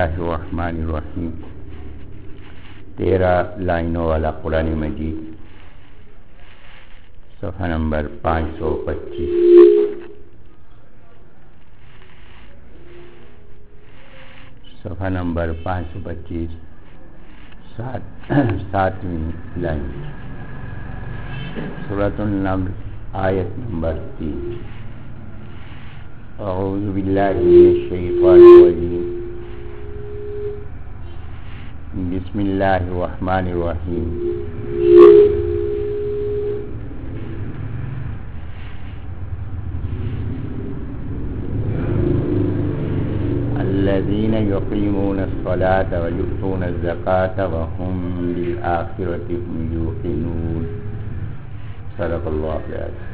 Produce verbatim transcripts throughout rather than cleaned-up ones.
اللہ الرحمن الرحیم. تیرہ لائنوں والا قرآن مجید، صفحہ نمبر پانچ سو پچیس. صفحہ نمبر پانچ سو پچیس، سات ساتویں لائن، سورۃ النمل، آیت نمبر تین. اعوذ باللہ من الشیطان الرجیم، بسم اللہ الرحمن الرحیم. الذین یقیمون الصلاة ویؤتون الزکاة وهم بالآخرة هم یوقنون. صدق اللہ العظیم.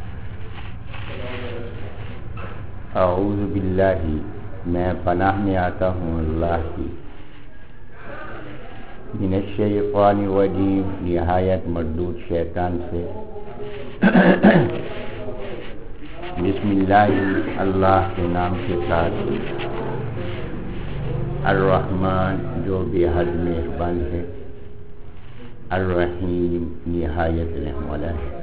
اعوذ باللہ، میں پناہ میں آتا ہوں اللہ کی، من الشیطان الرجیم، نہایت مردود شیطان سے. بسم اللہ، اللہ کے نام کے ساتھ، الرحمن جو بے حد مہربان ہے، الرحیم نہایت رحم والا ہے.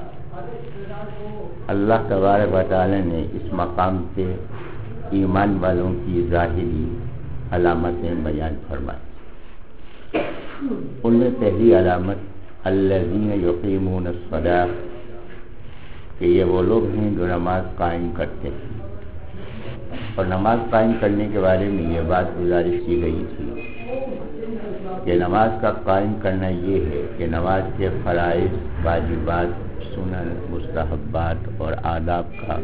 اللہ تبارک و تعالی نے اس مقام پہ ایمان والوں کی ظاہری علامتیں بیان فرمائی. ان میں پہلی علامت الذین یقیمون الصلاۃ، کہ یہ وہ لوگ ہیں جو نماز قائم کرتے ہیں. اور نماز قائم کرنے کے بارے میں یہ بات گزارش کی گئی تھی کہ نماز کا قائم کرنا یہ ہے کہ نماز کے فرائض، واجبات، سنن، مستحبات اور آداب کا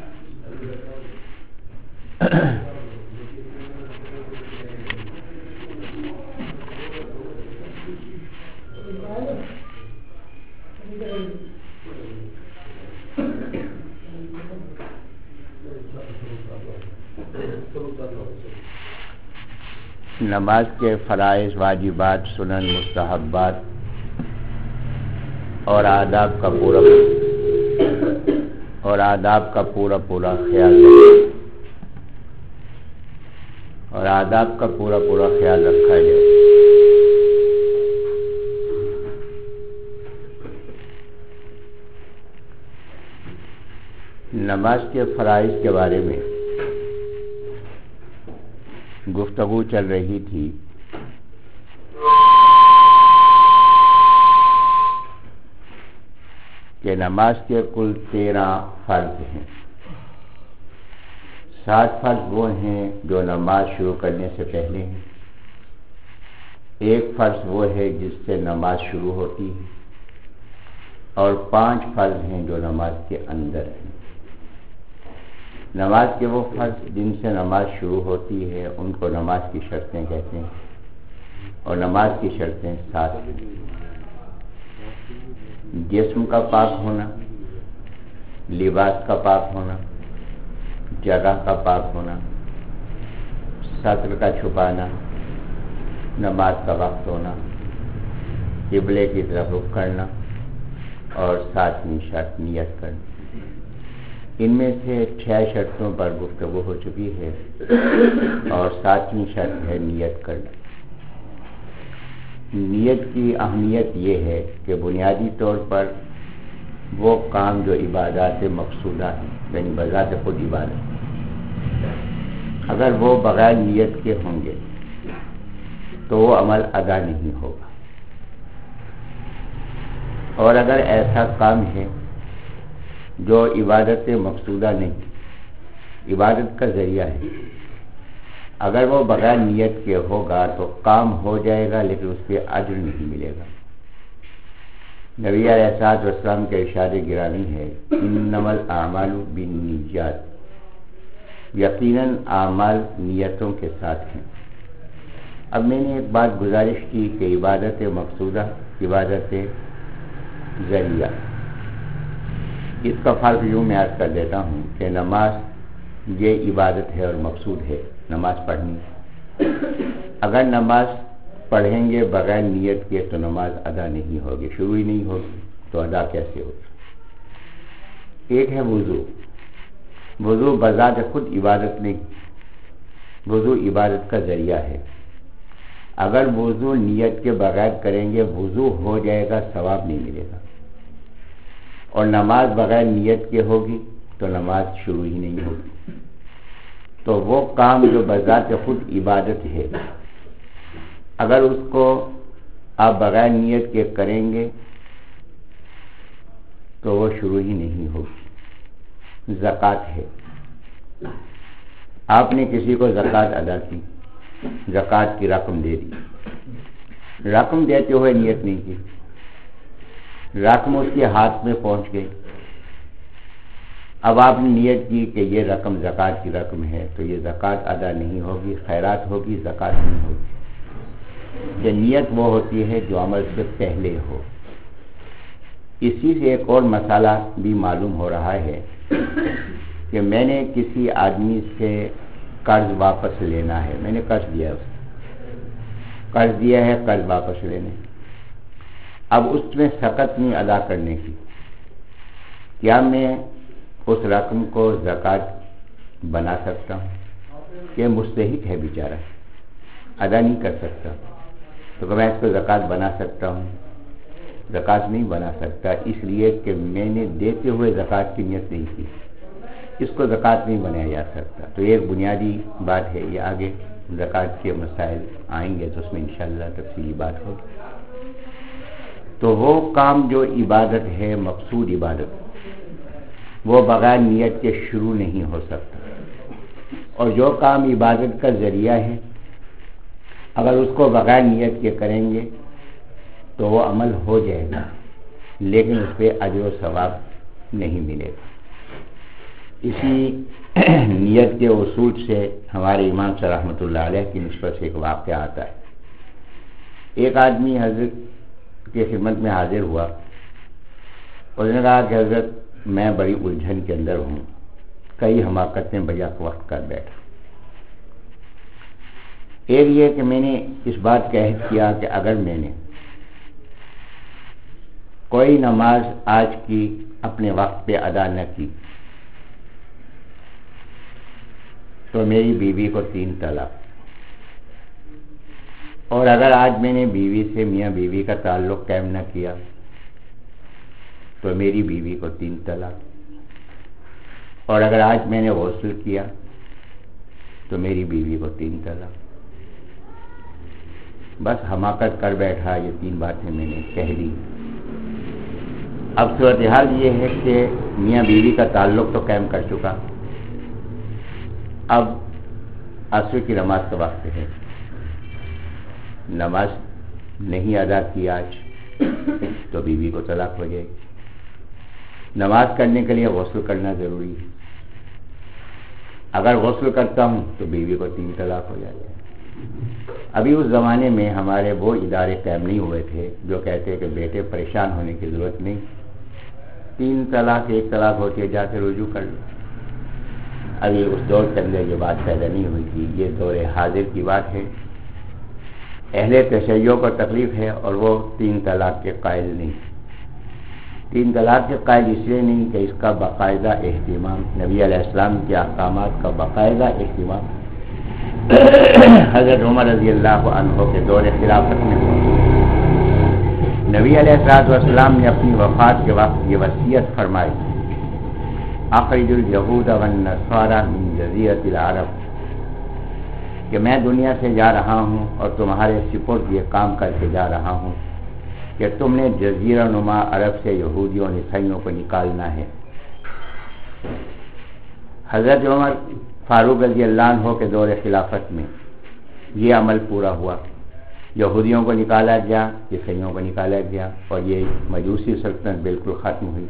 نماز کے فرائض، واجبات، سنن، مستحبات اور آداب کا پورا اور آداب کا پورا پورا خیال رکھا اور آداب کا پورا پورا خیال رکھا جائے. نماز کے فرائض کے بارے میں گفتگو چل رہی تھی. کہ نماز کے کل تیرہ فرض ہیں. سات فرض وہ ہیں جو نماز شروع کرنے سے پہلے ہیں. ایک فرض وہ ہے جس سے نماز شروع ہوتی ہے، اور پانچ فرض ہیں جو نماز کے اندر ہیں. نماز کے وہ فرض جن سے نماز شروع ہوتی ہے ان کو نماز کی شرطیں کہتے ہیں، اور نماز کی شرطیں سات ہیں. جسم کا پاک ہونا، لباس کا پاک ہونا، جگہ کا پاک ہونا، سطر کا چھپانا، نماز کا وقت ہونا، قبلے کی طرف رخ کرنا، اور ساتویں شرط نیت کرنا. ان میں سے چھ شرطوں پر گفتگو ہو چکی ہے، اور ساتویں شرط ہے نیت کرنا. نیت کی اہمیت یہ ہے کہ بنیادی طور پر وہ کام جو عبادات مقصودہ ہیں، یعنی بذات خود عبادت، اگر وہ بغیر نیت کے ہوں گے تو وہ عمل ادا نہیں ہوگا. اور اگر ایسا کام ہے جو عبادت مقصودہ نہیں، عبادت کا ذریعہ ہے، اگر وہ بغیر نیت کے ہوگا تو کام ہو جائے گا لیکن اس پہ اجر نہیں ملے گا. نبی علیہ الصلوۃ والسلام کے ارشاد گرامی ہے، انما الاعمال بالنیات، یقیناً اعمال نیتوں کے ساتھ ہیں. اب میں نے ایک بات گزارش کی کہ عبادت مقصودہ، عبادت ذریعہ، اس کا فرق یوں میں عرض کر دیتا ہوں کہ نماز یہ عبادت ہے اور مقصود ہے نماز پڑھنی. اگر نماز پڑھیں گے بغیر نیت کے تو نماز ادا نہیں ہوگی، شروع ہی نہیں ہوگی تو ادا کیسے ہوگی؟ ایک ہے وضو. وضو بذات خود عبادت نہیں، وضو عبادت کا ذریعہ ہے. اگر وضو نیت کے بغیر کریں گے وضو ہو جائے گا، ثواب نہیں ملے گا، اور نماز بغیر نیت کے ہوگی تو نماز شروع ہی نہیں ہوگی۔ تو وہ کام جو بذات خود عبادت ہے، اگر اس کو آپ بغیر نیت کے کریں گے تو وہ شروع ہی نہیں ہوگی۔ زکوٰۃ ہے، آپ نے کسی کو زکوٰۃ ادا کی، زکوٰۃ کی رقم دے دی، رقم دیتے ہوئے نیت نہیں کی، رقم اس کے ہاتھ میں پہنچ گئی، اب آپ نے نیت کی کہ یہ رقم زکوٰۃ کی رقم ہے تو یہ زکوٰۃ ادا نہیں ہوگی، خیرات ہوگی، زکوٰۃ نہیں ہوگی۔ یہ نیت وہ ہوتی ہے جو عمل سے پہلے ہو۔ اسی سے ایک اور مسئلہ بھی معلوم ہو رہا ہے کہ میں نے کسی آدمی سے قرض واپس لینا ہے، میں نے قرض دیا ہے، اس کو قرض دیا ہے، قرض واپس لینے، اب اس میں سقط نہیں ادا کرنے کی، کیا میں اس رقم کو زکوٰۃ بنا سکتا ہوں؟ کہ مستحق ہے بیچارہ، ادا نہیں کر سکتا، تو کہ میں اس کو زکوٰۃ بنا سکتا ہوں؟ زکوٰۃ نہیں بنا سکتا، اس لیے کہ میں نے دیتے ہوئے زکوٰۃ کی نیت نہیں کی، اس کو زکوٰۃ نہیں بنایا جا سکتا۔ تو ایک بنیادی بات ہے، یہ آگے زکوٰۃ کے مسائل آئیں گے تو اس میں انشاءاللہ تفصیلی بات ہوگی۔ تو وہ کام جو عبادت ہے، مقصود عبادت، وہ بغیر نیت کے شروع نہیں ہو سکتا، اور جو کام عبادت کا ذریعہ ہے اگر اس کو بغیر نیت کے کریں گے تو وہ عمل ہو جائے گا لیکن اس پہ اجر و ثواب نہیں ملے گا۔ اسی نیت کے اصول سے ہمارے امام صاحب رحمۃ اللہ علیہ کی نسبت سے ایک واقعہ آتا ہے۔ ایک آدمی حضرت کی خدمت میں حاضر ہوا، اس نے کہا کہ حضرت میں بڑی الجھن کے اندر ہوں، کئی حماقتیں بجا وقت کر بیٹھا۔ ایک یہ کہ میں نے اس بات کا عہد کیا کہ اگر میں نے کوئی نماز آج کی اپنے وقت پہ ادا نہ کی تو میری بیوی کو تین طلاق، اور اگر آج میں نے بیوی سے میاں بیوی کا تعلق قائم نہ کیا تو میری بیوی کو تین طلاق، اور اگر آج میں نے غسل کیا تو میری بیوی کو تین طلاق۔ بس حماقت کر بیٹھا، یہ تین باتیں میں نے کہہ دی۔ اب صورتحال یہ ہے کہ میاں بیوی کا تعلق تو قائم کر چکا، اب عصر کی نماز کا وقت ہے، نماز نہیں ادا کی آج تو بیوی کو طلاق ہو جائے گی۔ نماز کرنے کے لیے غسل کرنا ضروری ہے، اگر غسل کرتا ہوں تو بیوی کو تین طلاق ہو جاتے ہیں۔ ابھی اس زمانے میں ہمارے وہ ادارے قائم نہیں ہوئے تھے جو کہتے کہ بیٹے پریشان ہونے کی ضرورت نہیں، تین طلاق ایک طلاق ہوتی ہے، جا کے رجوع کر لو۔ ابھی اس دور کے اندر یہ بات پیدا نہیں ہوئی تھی، یہ دور حاضر کی بات ہے۔ اہل تشیع کو تکلیف ہے اور وہ تین طلاق کے قائل نہیں، تین طلاق کے قائل اس لیے نہیں کہ اس کا باقاعدہ اہتمام، نبی علیہ السلام کے احکامات کا باقاعدہ اہتمام حضرت عمر رضی اللہ عنہ کے دور خلافت میں ہوا۔ نبی علیہ الصلوۃ والسلام نے اپنی وفات کے وقت یہ وصیت فرمائی، اخرج الیہود والنصارى من جزیرۃ العرب، کہ میں دنیا سے جا رہا ہوں اور تمہارے سپرد یہ کام کر کے جا رہا ہوں کہ تم نے جزیرہ نما عرب سے یہودیوں اور عیسائیوں کو نکالنا ہے۔ حضرت عمر فاروق رضی اللہ عنہ کے دور خلافت میں یہ عمل پورا ہوا، یہودیوں کو نکالا گیا، عیسائیوں کو نکالا گیا، اور یہ مجوسی سلطنت بالکل ختم ہوئی۔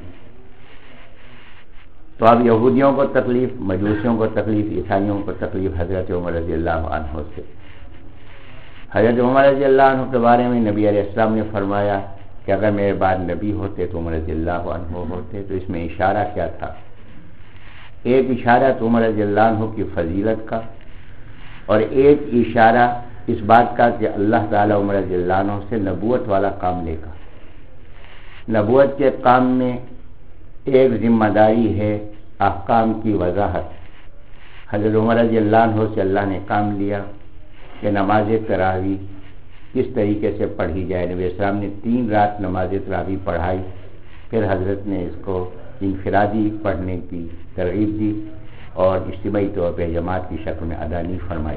تو اب یہودیوں کو تکلیف، مجوسیوں کو تکلیف، عیسائیوں کو تکلیف حضرت عمر رضی اللہ عنہ سے۔ حضرت عمر رضی اللہ عنہ کے بارے میں نبی علیہ السلام نے فرمایا کہ اگر میرے بعد نبی ہوتے تو عمر رضی اللہ عنہ ہوتے۔ تو اس میں اشارہ کیا تھا؟ ایک اشارہ تو عمر رضی اللہ عنہ کی فضیلت کا، اور ایک اشارہ اس بات کا کہ اللہ تعالی عمر رضی اللہ عنہ سے نبوت والا کام لے گا۔ نبوت کے کام میں ایک ذمہ داری ہے احکام کی وضاحت۔ حضرت عمر رضی اللہ عنہ سے اللہ نے کام لیا کہ نماز تراویح کس طریقے سے پڑھی جائے۔ نبی السلام نے تین رات نماز تراویح پڑھائی، پھر حضرت نے اس کو انفرادی پڑھنے کی ترغیب دی اور اجتماعی طور پہ جماعت کی شکل میں ادا نہیں فرمائی،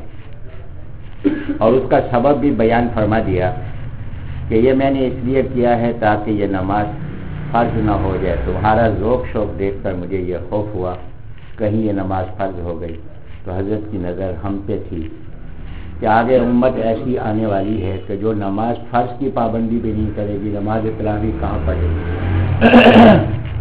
اور اس کا سبب بھی بیان فرما دیا کہ یہ میں نے اس لیے کیا ہے تاکہ یہ نماز فرض نہ ہو جائے۔ تمہارا ذوق شوق دیکھ کر مجھے یہ خوف ہوا کہیں یہ نماز فرض ہو گئی، تو حضرت کی نظر ہم پہ تھی کہ آگے امت ایسی آنے والی ہے کہ جو نماز فرض کی پابندی بھی نہیں کرے گی، نماز تراویح کہاں پڑھے گی؟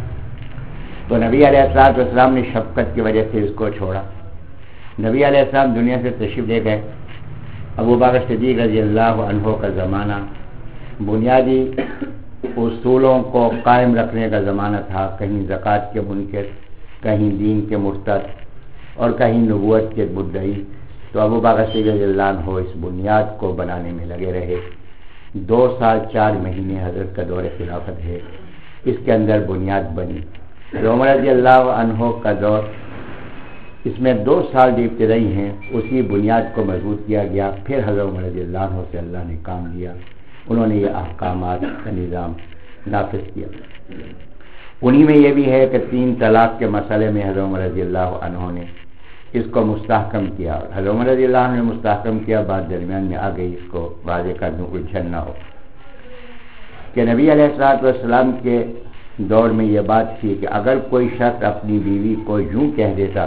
تو نبی علیہ الصلوۃ والسلام نے شفقت کی وجہ سے اس کو چھوڑا۔ نبی علیہ السلام دنیا سے تشریف لے گئے۔ ابو بکر صدیق رضی اللہ عنہ کا زمانہ بنیادی اصولوں کو قائم رکھنے کا زمانہ تھا، کہیں زکوٰۃ کے منکر، کہیں دین کے مرتد اور کہیں نبوت کے مدعی۔ تو ابو بکر صدیق رضی اللہ عنہ اس بنیاد کو بنانے میں لگے رہے۔ دو سال چار مہینے حضرت کا دور خلافت ہے، اس کے اندر بنیاد بنی۔ عمر رضی اللہ عنہ کا دور، اس میں دو سال جو ابتدائی ہیں اسی بنیاد کو مضبوط کیا گیا۔ پھر حضرت عمر رضی اللہ عنہ سے اللہ نے کام لیا، انہوں نے یہ احکامات کا نظام نافذ کیا۔ انہی میں یہ بھی ہے کہ تین طلاق کے مسئلے میں حضرت عمر رضی اللہ عنہ نے اس کو مستحکم کیا، حضرت عمر رضی اللہ عنہ نے مستحکم کیا، بات درمیان میں آ گئی، اس کو واضح کر دوں الجھن نہ ہو کہ نبی علیہ الصلوۃ والسلام کے دور میں یہ بات تھی کہ اگر کوئی شخص اپنی بیوی کو یوں کہہ دیتا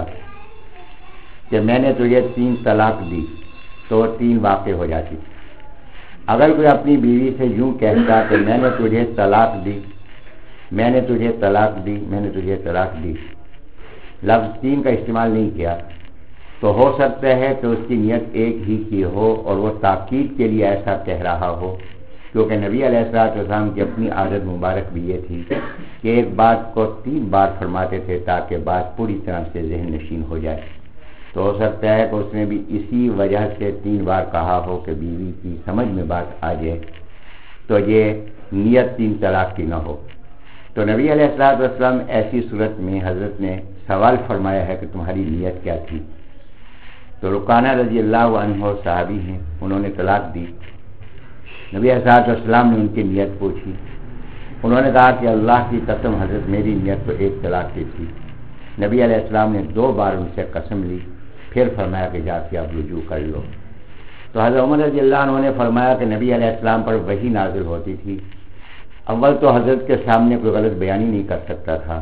کہ میں نے تجھے تین طلاق دی تو تین واقع ہو جاتی۔ اگر کوئی اپنی بیوی سے یوں کہتا کہ میں نے تجھے طلاق دی میں نے تجھے طلاق دی میں نے تجھے طلاق دی لفظ تین کا استعمال نہیں کیا، تو ہو سکتا ہے کہ اس کی نیت ایک ہی کی ہو اور وہ تاکید کے لیے ایسا کہہ رہا ہو، کیونکہ نبی علیہ الصلوۃ والسلام کی اپنی عادت مبارک بھی یہ تھی کہ ایک بات کو تین بار فرماتے تھے تاکہ بات پوری طرح سے ذہن نشین ہو جائے۔ تو ہو سکتا ہے کہ اس نے بھی اسی وجہ سے تین بار کہا ہو کہ بیوی کی سمجھ میں بات آ جائے، تو یہ نیت تین طلاق کی نہ ہو۔ تو نبی علیہ الصلوۃ والسلام ایسی صورت میں حضرت نے سوال فرمایا ہے کہ تمہاری نیت کیا تھی؟ تو رکانہ رضی اللہ عنہ صحابی ہیں، انہوں نے طلاق دی۔ نبی علیہ الصلوۃ والسلام نے ان کی نیت پوچھی، انہوں نے کہا کہ اللہ کی قسم حضرت میری نیت تو ایک طلاق کی تھی۔ نبی علیہ السلام نے دو بار ان سے قسم لی، پھر فرمایا کہ جا کے آپ رجوع کر لو۔ تو حضرت عمر رضی اللہ عنہ نے فرمایا کہ نبی علیہ السلام پر وحی نازل ہوتی تھی، اول تو حضرت کے سامنے کوئی غلط بیانی نہیں کر سکتا تھا،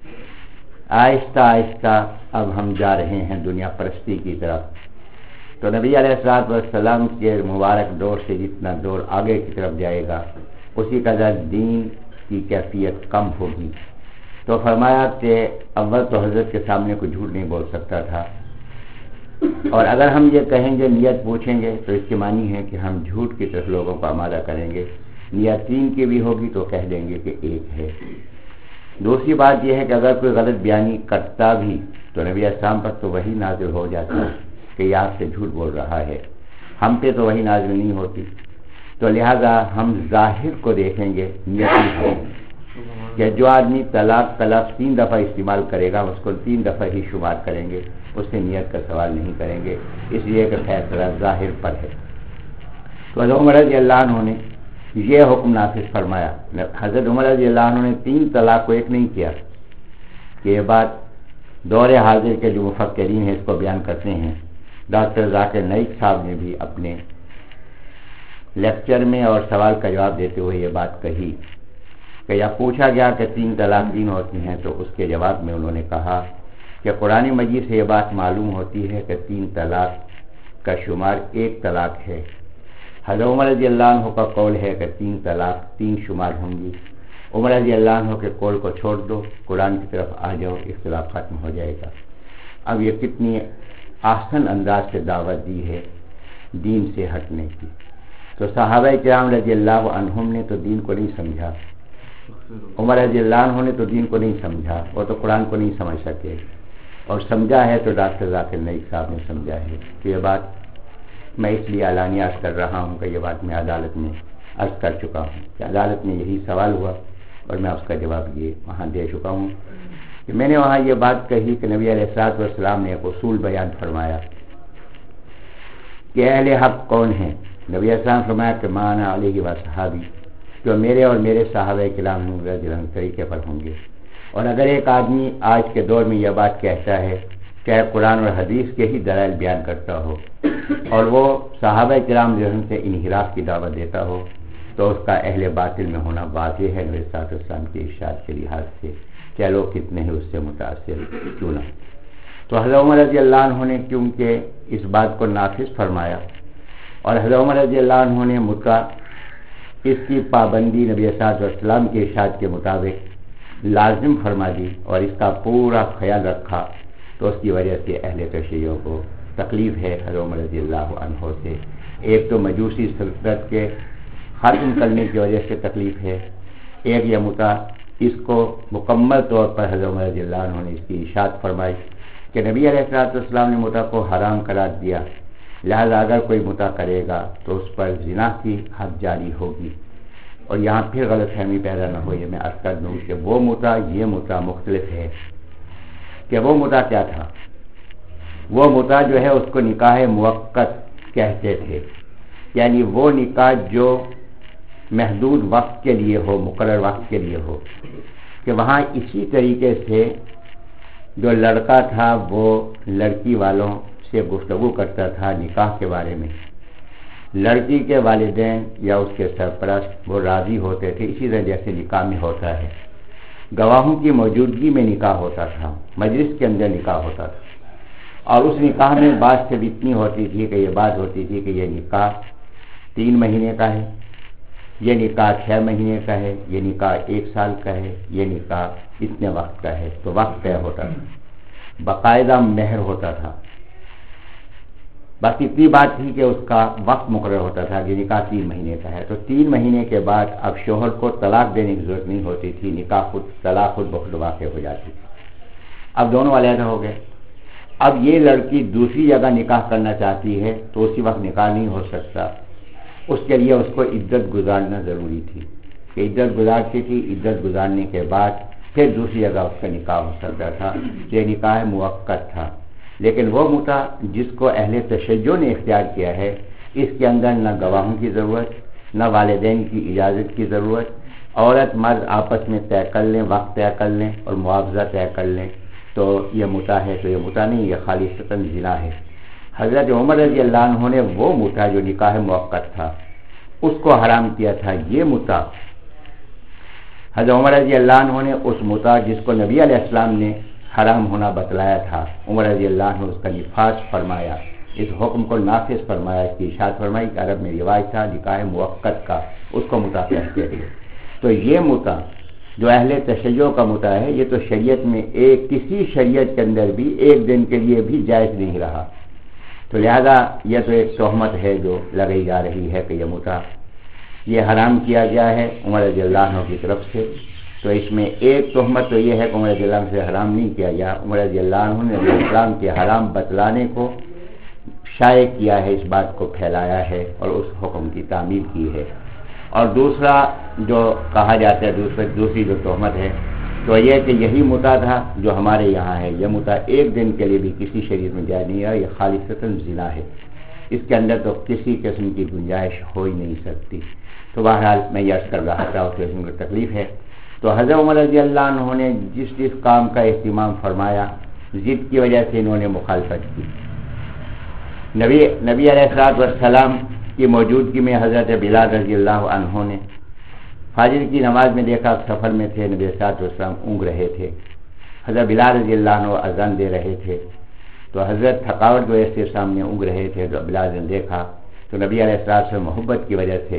آہستہ آہستہ اب ہم جا رہے ہیں دنیا پرستی کی طرف، تو نبی علیہ الصلوۃ والسلام کے مبارک دور سے جتنا دور آگے کی طرف جائے گا اسی قدر دین کی کیفیت کم ہوگی۔ تو فرمایا کہ اول تو حضرت کے سامنے کوئی جھوٹ نہیں بول سکتا تھا، اور اگر ہم یہ کہیں گے نیت پوچھیں گے تو اس کے معنی ہے کہ ہم جھوٹ کی طرف لوگوں کو آمادہ کریں گے، نیت تین کی بھی ہوگی تو کہہ دیں گے کہ ایک ہے۔ دوسری بات یہ ہے کہ اگر کوئی غلط بیانی کرتا بھی تو نبی السلام پر تو وہی نازل ہو جاتا ہے کہ یہ آپ سے جھوٹ بول رہا ہے، ہم پہ تو وہی نازل نہیں ہوتی، تو لہذا ہم ظاہر کو دیکھیں گے، نیت کو، کہ جو آدمی طلاق کا لفظ تین دفعہ استعمال کرے گا اس کو تین دفعہ ہی شمار کریں گے، اس سے نیت کا سوال نہیں کریں گے، اس لیے کہ فیصلہ ظاہر پر ہے۔ تو حضرت عمر رضی اللہ عنہ نے یہ حکم نافذ فرمایا۔ حضرت عمر رضی اللہ عنہ نے تین طلاق کو ایک نہیں کیا، کہ یہ بات دور حاضر کے جو مفکرین ہیں اس کو بیان کرتے ہیں۔ ڈاکٹر ذاکر نائک صاحب نے بھی اپنے لیکچر میں اور سوال کا جواب دیتے ہوئے یہ بات کہی کہ یا پوچھا گیا کہ تین طلاق تین ہوتی ہیں، تو اس کے جواب میں انہوں نے کہا کہ قرآن مجید سے یہ بات معلوم ہوتی ہے کہ تین طلاق کا شمار ایک طلاق ہے۔ حضرت عمر رضی اللہ عنہ کا قول ہے کہ تین طلاق تین شمار ہوں گی۔ عمر رضی اللہ عنہ کے قول کو چھوڑ دو، قرآن کی طرف آ جاؤ، اختلاف ختم ہو جائے گا۔ اب یہ کتنی احسن انداز سے دعوت دی ہے دین سے ہٹنے کی۔ تو صحابہ کرام رضی اللہ عنہم نے تو دین کو نہیں سمجھا، عمر رضی اللہ عنہ نے تو دین کو نہیں سمجھا، وہ تو قرآن کو نہیں سمجھ سکے، اور سمجھا ہے تو ڈاکٹر ذاکر نائک صاحب نے سمجھا ہے۔ کہ یہ بات میں اس لیے اعلانیہ عرض کر رہا ہوں کہ یہ بات میں عدالت میں عرض کر چکا ہوں کہ عدالت میں یہی سوال ہوا اور میں اس کا جواب یہ وہاں دے چکا ہوں کہ میں نے وہاں یہ بات کہی کہ نبی علیہ الصلوۃ والسلام نے ایک اصول بیان فرمایا کہ اہل حق کون ہیں، نبی اسلام فرمایا کہ مانا علیہ و صحابی، جو میرے اور میرے صحابہ کرام رضی اللہ عنہ طریقے پر ہوں گے۔ اور اگر ایک آدمی آج کے دور میں یہ بات کہتا ہے، چاہے قرآن اور حدیث کے ہی دلائل بیان کرتا ہو، اور وہ صحابہ کرام رضی اللہ عنہ سے انحراف کی دعوت دیتا ہو، تو اس کا اہل باطل میں ہونا واضح ہے نبی صلی اللہ علیہ وسلم کے ارشاد کے لحاظ سے، چاہے لوگ کتنے ہی اس سے متاثر کیوں نہ۔ تو حضرت عمر رضی اللہ عنہ نے کیونکہ اس بات کو نافذ فرمایا، اور حضرت عمر رضی اللہ عنہ نے متع اس کی پابندی نبی صلی اللہ علیہ وسلم کے ارشاد کے مطابق لازم فرما دی اور اس کا پورا خیال رکھا، تو اس کی وجہ سے اہل تشیع کو تکلیف ہے حضرت عمر رضی اللہ عنہ سے۔ ایک تو مجوسی سلطنت کے ختم کرنے کی وجہ سے تکلیف ہے، ایک یہ متع اس کو مکمل طور پر حضرت عمر رضی اللہ عنہ نے اس کی ارشاد فرمائی کہ نبی علیہ الصلوۃ والسلام نے متع کو حرام قرار دیا، لہذا اگر کوئی متع کرے گا تو اس پر زنا کی حد جاری ہوگی۔ اور یہاں پھر غلط فہمی پیدا نہ ہو، یہ میں عرض کر دوں کہ وہ متع یہ متع مختلف ہے۔ کہ وہ متع کیا تھا؟ وہ متع جو ہے اس کو نکاح موقت کہتے تھے، یعنی وہ نکاح جو محدود وقت کے لیے ہو، مقرر وقت کے لیے ہو، کہ وہاں اسی طریقے سے جو لڑکا تھا وہ لڑکی والوں سے گفتگو کرتا تھا نکاح کے بارے میں، لڑکی کے والدین یا اس کے سرپرست وہ راضی ہوتے تھے، اسی طرح جیسے نکاح میں ہوتا ہے، گواہوں کی موجودگی میں نکاح ہوتا تھا، مجلس کے اندر نکاح ہوتا تھا، اور اس نکاح میں بات سے بھی اتنی ہوتی تھی کہ یہ بات ہوتی تھی کہ یہ نکاح تین مہینے کا ہے، یہ نکاح چھ مہینے کا ہے، یہ نکاح ایک سال کا ہے، یہ نکاح اتنے وقت کا ہے، تو وقت طے ہوتا تھا، باقاعدہ مہر ہوتا تھا۔ بس اتنی بات تھی کہ اس کا وقت مقرر ہوتا تھا کہ نکاح تین مہینے کا ہے، تو تین مہینے کے بعد اب شوہر کو طلاق دینے کی ضرورت نہیں ہوتی تھی، نکاح خود طلاق خود بخود واقع ہو جاتی تھی۔ اب دونوں علیحدہ ہو گئے، اب یہ لڑکی دوسری جگہ نکاح کرنا چاہتی ہے تو اسی وقت نکاح نہیں ہو سکتا، اس کے لیے اس کو عدت گزارنا ضروری تھی، کہ عدت گزارتی تھی، عدت گزارنے کے بعد پھر دوسری جگہ اس کا نکاح ہو سکتا تھا، یہ نکاح موقت تھا۔ لیکن وہ متع جس کو اہل تشیع نے اختیار کیا ہے، اس کے اندر نہ گواہوں کی ضرورت، نہ والدین کی اجازت کی ضرورت، عورت مرد آپس میں طے کر لیں، وقت طے کر لیں اور معاوضہ طے کر لیں تو یہ متع ہے، تو یہ متع نہیں، یہ خالصتاً زنا ہے۔ حضرت عمر رضی اللہ عنہ نے وہ متع جو نکاح موقت تھا اس کو حرام کیا تھا۔ یہ متع حضرت عمر رضی اللہ عنہ نے اس متع جس کو نبی علیہ السلام نے حرام ہونا بتلایا تھا، عمر رضی اللہ عنہ اس کا نفاذ فرمایا، اس حکم کو نافذ فرمایا، اس کی اشاعت فرمائی کہ عرب میں رواج تھا نکاح موقت کا، اس کو متع کہتے ہیں۔ تو یہ متع جو اہل تشیع کا متع ہے، یہ تو شریعت میں ایک کسی شریعت کے اندر بھی ایک دن کے لیے بھی جائز نہیں رہا، تو لہذا یہ تو ایک تہمت ہے جو لگائی جا رہی ہے کہ یہ متع یہ حرام کیا گیا ہے عمر رضی اللہ عنہ کی طرف سے۔ تو اس میں ایک تہمت تو یہ ہے کہ عمر رضی اللہ عنہ سے حرام نہیں کیا گیا، عمر رضی اللہ عنہ نے نبی اسلام کے حرام بتلانے کو شائع کیا ہے، اس بات کو پھیلایا ہے اور اس حکم کی تعمیل کی ہے۔ اور دوسرا جو کہا جاتا ہے، دوسری دوسری جو تہمت ہے تو یہ کہ یہی متع تھا جو ہمارے یہاں ہے، یہ متع ایک دن کے لیے بھی کسی شریعت میں جائز نہیں ہے، یہ خالصتاً زنا ہے، اس کے اندر تو کسی قسم کی گنجائش ہو ہی نہیں سکتی۔ تو بہرحال میں یہ عرض کر رہا تھا اس قسم کی تکلیف ہے۔ تو حضرت عمر رضی اللہ عنہ نے جس جس کام کا اہتمام فرمایا، ضد کی وجہ سے انہوں نے مخالفت کی۔ نبی نبی علیہ الصلوۃ والسلام کی موجودگی میں حضرت بلال رضی اللہ عنہ نے فجر کی نماز میں دیکھا، سفر میں تھے، نبی صلی اللہ علیہ وسلم اونگ رہے تھے، حضرت بلال رضی اللہ عنہ اذان دے رہے تھے، تو حضرت تھکاوٹ کی وجہ سے سامنے اونگ رہے تھے، تو بلال نے دیکھا تو نبی علیہ الصلوۃ والسلام محبت کی وجہ سے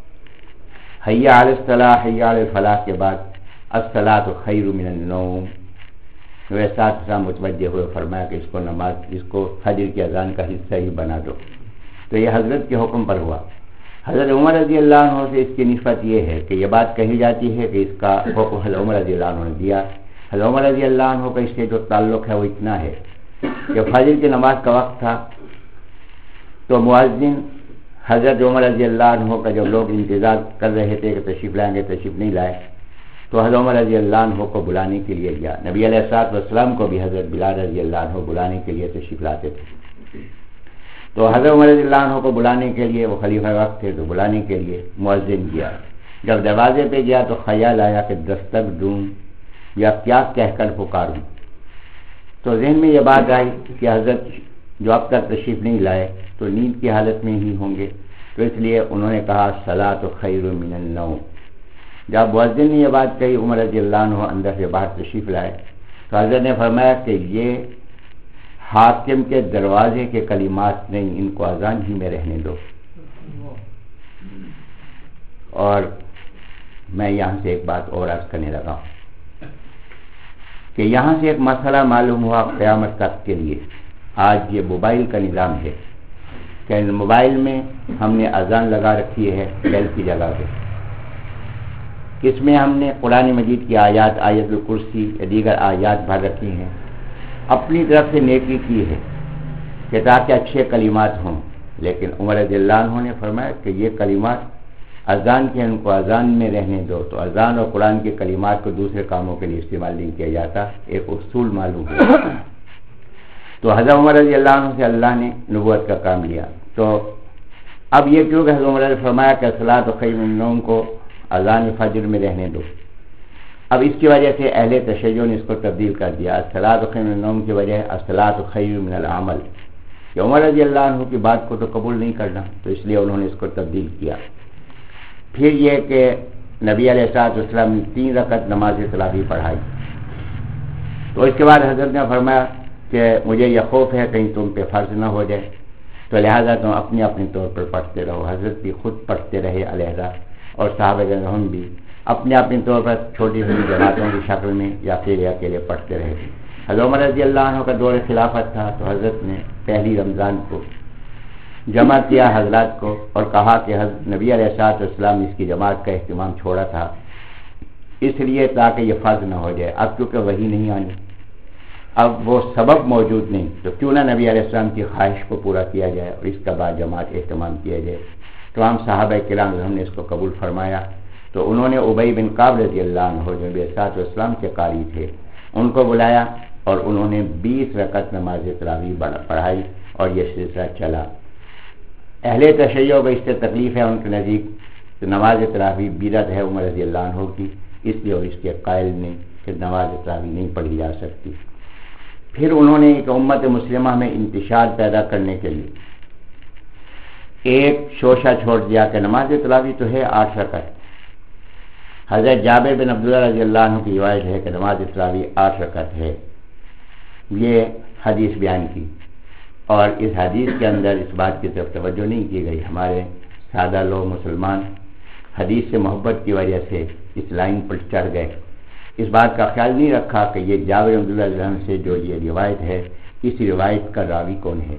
حی علی الصلاۃ حی علی الفلاح کے بعد الصلاۃ خیر من النوم، نبی صلی اللہ علیہ وسلم متوجہ ہوئے، فرمایا کہ اس کو نماز اس کو فجر کی اذان کا حصہ ہی بنا دو، تو یہ حضرت کے حکم پر ہوا۔ حضرت عمر رضی اللہ عنہ سے اس کی نسبت یہ ہے کہ یہ بات کہی جاتی ہے کہ اس کا حکم حضرت عمر رضی اللہ عنہ نے دیا۔ حضرت عمر رضی اللہ عنہ کا اس سے جو تعلق ہے وہ اتنا ہے کہ فجر کی نماز کا وقت تھا تو مؤذن حضرت عمر رضی اللہ عنہ کا جب لوگ انتظار کر رہے تھے کہ تشریف لائیں گے، تشریف نہیں لائے، تو حضرت عمر رضی اللہ عنہ کو بلانے کے لیے گیا۔ نبی علیہ الصلوۃ والسلام کو بھی حضرت بلال رضی اللہ عنہ بلانے کے لیے تشریف لاتے تھے، تو حضرت عمر رضی اللہ عنہ کو بلانے کے لیے، وہ خلیفہ وقت تھے، تو بلانے کے لیے مؤذن کیا. جب دروازے پہ گیا تو خیال آیا کہ دستک دوں یا کیا کہہ کر پکاروں. تو ذہن میں یہ بات آئی کہ حضرت جو اب تک تشریف نہیں لائے تو نیند کی حالت میں ہی ہوں گے، تو اس لیے انہوں نے کہا الصلاۃ خیر من النوم. جب مؤذن نے یہ بات کہی، عمر رضی اللہ عنہ اندر سے باہر تشریف لائے تو حضرت نے فرمایا کہ یہ حاکم کے دروازے کے کلمات نہیں، ان کو اذان ہی میں رہنے دو. اور میں یہاں سے ایک بات اور عرض کرنے لگا ہوں کہ یہاں سے ایک مسئلہ معلوم ہوا قیامت تک کے لیے. آج یہ موبائل کا نظام ہے کہ موبائل میں ہم نے اذان لگا رکھی ہے بیل کی جگہ پہ. اس میں ہم نے قرآن مجید کی آیات، آیت الکرسی یا دیگر آیات بھر رکھی ہیں. اپنی طرف سے نیکی کی ہے کہ تاکہ اچھے کلمات ہوں، لیکن عمر رضی اللہ عنہ نے فرمایا کہ یہ کلمات اذان کے، ان کو اذان میں رہنے دو. تو اذان اور قرآن کے کلمات کو دوسرے کاموں کے لیے استعمال نہیں کیا جاتا، ایک اصول معلوم ہے. تو حضرت عمر رضی اللہ عنہ سے اللہ نے نبوت کا کام لیا. تو اب یہ کیوں کہ حضرت عمر نے فرمایا کہ الصلاۃ خیر من النوم کو اذان فجر میں رہنے دو. اب اس کی وجہ سے اہل تشیع نے اس کو تبدیل کر دیا، الصلاۃ خیر من النوم کی وجہ الصلاۃ خیر من العمل. کہ عمر رضی اللہ عنہ کی بات کو تو قبول نہیں کرنا، تو اس لیے انہوں نے اس کو تبدیل کیا. پھر یہ کہ نبی علیہ الصلوۃ والسلام نے تین رکعت نماز تراویح پڑھائی. تو اس کے بعد حضرت نے فرمایا کہ مجھے یہ خوف ہے کہیں تم پہ فرض نہ ہو جائے، تو لہذا تم اپنے اپنے طور پر پڑھتے رہو. حضرت بھی خود پڑھتے رہے علیحدہ، اور صحابہ کرام بھی اپنے اپنے طور پر چھوٹی چھوٹی جماعتوں کی شکل میں یا پھر اکیلے پڑھتے رہے. حضرت عمر رضی اللہ عنہ کا دور خلافت تھا، تو حضرت نے پہلی رمضان کو جمع کیا حضرات کو اور کہا کہ حضرت نبی علیہ الصلوۃ والسلام اس کی جماعت کا اہتمام چھوڑا تھا اس لیے تاکہ یہ فرض نہ ہو جائے. اب کیونکہ وہی نہیں آنی، اب وہ سبب موجود نہیں، تو کیوں نہ نبی علیہ السلام کی خواہش کو پورا کیا جائے اور اس کا بعد جماعت اہتمام کیا جائے. تو ہم صحابہ کرام ہم نے اس کو قبول فرمایا. تو انہوں نے ابی بن کعب رضی اللہ عنہ جو نبی علیہ السلام کے قاری تھے ان کو بلایا اور انہوں نے بیس رکعت نماز تراویح پڑھائی اور یہ سلسلہ چلا. اہل تشیع کو اس سے تکلیف ہے ان کے نزدیک کہ نماز تراویح بدعت ہے عمر رضی اللہ عنہ کی، اس لیے وہ اس کے قائل نہیں کہ نماز تراویح نہیں پڑھی جا سکتی. پھر انہوں نے ایک امت مسلمہ میں انتشار پیدا کرنے کے لیے ایک شوشہ چھوڑ دیا کہ نماز تراویح تو ہے آٹھ رکعت. حضرت جابر بن عبداللہ رضی اللہ عنہ کی روایت ہے کہ نماز تراویح آٹھ رکعت ہے. یہ حدیث بیان کی اور اس حدیث کے اندر اس بات کی طرف توجہ نہیں کی گئی. ہمارے سادہ لوگ مسلمان حدیث سے محبت کی وجہ سے اس لائن پر چڑھ گئے، اس بات کا خیال نہیں رکھا کہ یہ جابر بن عبداللہ رضی اللہ عنہ سے جو یہ روایت ہے اس روایت کا راوی کون ہے.